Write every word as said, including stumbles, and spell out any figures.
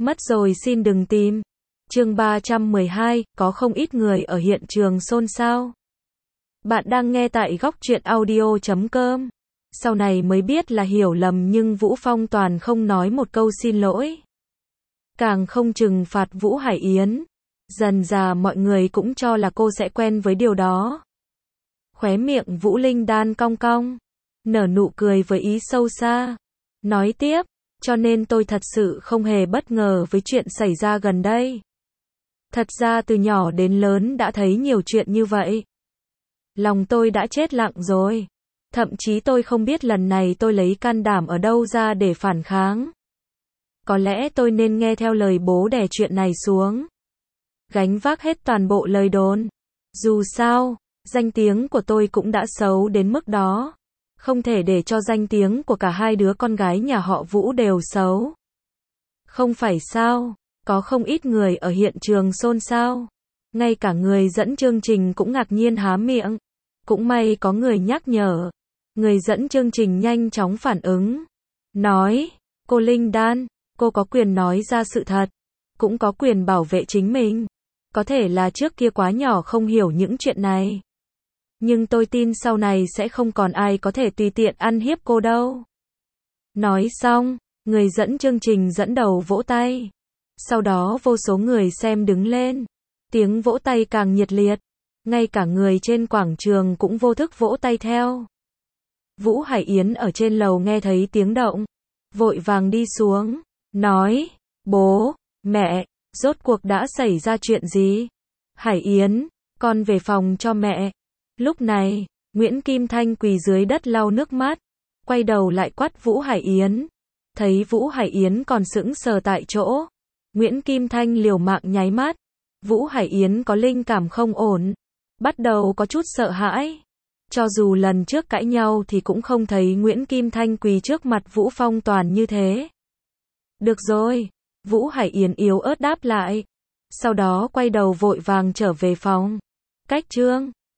Mất rồi xin đừng tìm. Chương ba trăm mười hai, có không ít người ở hiện trường xôn xao. Bạn đang nghe tại góc truyện audio chấm com. Sau này mới biết là hiểu lầm nhưng Vũ Phong toàn không nói một câu xin lỗi. Càng không trừng phạt Vũ Hải Yến. Dần dà mọi người cũng cho là cô sẽ quen với điều đó. Khóe miệng Vũ Linh Đan cong cong, nở nụ cười với ý sâu xa. Nói tiếp, cho nên tôi thật sự không hề bất ngờ với chuyện xảy ra gần đây. Thật ra từ nhỏ đến lớn đã thấy nhiều chuyện như vậy. Lòng tôi đã chết lặng rồi. Thậm chí tôi không biết lần này tôi lấy can đảm ở đâu ra để phản kháng. Có lẽ tôi nên nghe theo lời bố đè chuyện này xuống. Gánh vác hết toàn bộ lời đồn. Dù sao, danh tiếng của tôi cũng đã xấu đến mức đó. Không thể để cho danh tiếng của cả hai đứa con gái nhà họ Vũ đều xấu. Không phải sao, có không ít người ở hiện trường xôn xao. Ngay cả người dẫn chương trình cũng ngạc nhiên há miệng. Cũng may có người nhắc nhở. Người dẫn chương trình nhanh chóng phản ứng. Nói, cô Linh Đan, cô có quyền nói ra sự thật. Cũng có quyền bảo vệ chính mình. Có thể là trước kia quá nhỏ không hiểu những chuyện này. Nhưng tôi tin sau này sẽ không còn ai có thể tùy tiện ăn hiếp cô đâu. Nói xong, người dẫn chương trình dẫn đầu vỗ tay. Sau đó vô số người xem đứng lên. Tiếng vỗ tay càng nhiệt liệt. Ngay cả người trên quảng trường cũng vô thức vỗ tay theo. Vũ Hải Yến ở trên lầu nghe thấy tiếng động. Vội vàng đi xuống. Nói, bố, mẹ, rốt cuộc đã xảy ra chuyện gì? Hải Yến, con về phòng cho mẹ. Lúc này, Nguyễn Kim Thanh quỳ dưới đất lau nước mắt. Quay đầu lại quát Vũ Hải Yến. Thấy Vũ Hải Yến còn sững sờ tại chỗ. Nguyễn Kim Thanh liều mạng nháy mắt. Vũ Hải Yến có linh cảm không ổn. Bắt đầu có chút sợ hãi. Cho dù lần trước cãi nhau thì cũng không thấy Nguyễn Kim Thanh quỳ trước mặt Vũ Phong Toàn như thế. Được rồi. Vũ Hải Yến yếu ớt đáp lại. Sau đó quay đầu vội vàng trở về phòng. Cách chương